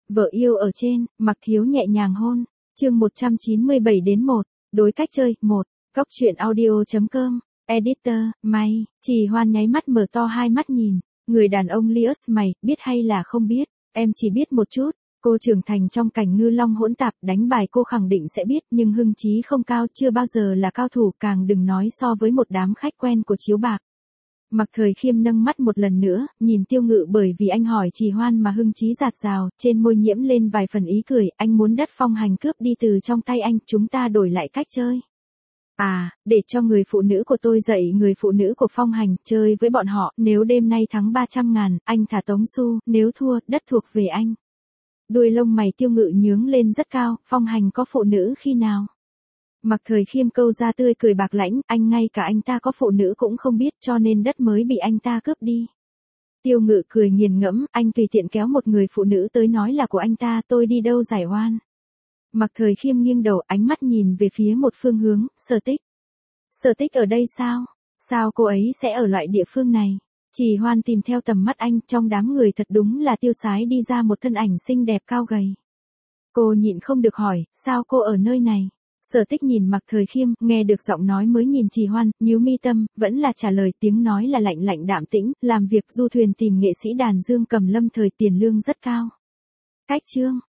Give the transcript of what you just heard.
Vợ yêu ở trên, Mặc Thiếu nhẹ nhàng hôn. Chương 197-1, đối cách chơi, 1. Góc truyện audio.com. Editor, May. Trì Hoan nháy mắt mở to hai mắt nhìn. Người đàn ông Lius mày, biết hay là không biết? Em chỉ biết một chút. Cô trưởng thành trong cảnh ngư long hỗn tạp, đánh bài cô khẳng định sẽ biết, nhưng hưng trí không cao, chưa bao giờ là cao thủ, càng đừng nói so với một đám khách quen của chiếu bạc. Mặc Thời Khiêm nâng mắt một lần nữa, nhìn Tiêu Ngự, bởi vì anh hỏi Trì Hoan mà hưng trí dạt dào, trên môi nhiễm lên vài phần ý cười, anh muốn đất Phong Hành cướp đi từ trong tay anh, chúng ta đổi lại cách chơi. À, để cho người phụ nữ của tôi dạy người phụ nữ của Phong Hành, chơi với bọn họ, nếu đêm nay thắng 300.000, anh thả Tống Xu, nếu thua, đất thuộc về anh. Đuôi lông mày Tiêu Ngự nhướng lên rất cao, Phong Hành có phụ nữ khi nào? Mặc Thời Khiêm câu ra tươi cười bạc lãnh, anh ngay cả anh ta có phụ nữ cũng không biết, cho nên đất mới bị anh ta cướp đi. Tiêu Ngự cười nghiền ngẫm, anh tùy tiện kéo một người phụ nữ tới nói là của anh ta, tôi đi đâu giải oan. Mặc Thời Khiêm nghiêng đầu, ánh mắt nhìn về phía một phương hướng, Sở Tích. Sở Tích ở đây sao? Sao cô ấy sẽ ở loại địa phương này? Trì Hoan tìm theo tầm mắt anh, trong đám người thật đúng là tiêu sái đi ra một thân ảnh xinh đẹp cao gầy. Cô nhịn không được hỏi, sao cô ở nơi này? Sở Tích nhìn Mặc Thời Khiêm, nghe được giọng nói mới nhìn Trì Hoan, nhíu mi tâm, vẫn là trả lời, tiếng nói là lạnh lạnh đạm tĩnh, làm việc du thuyền tìm nghệ sĩ đàn dương cầm lâm thời, tiền lương rất cao. Cách chương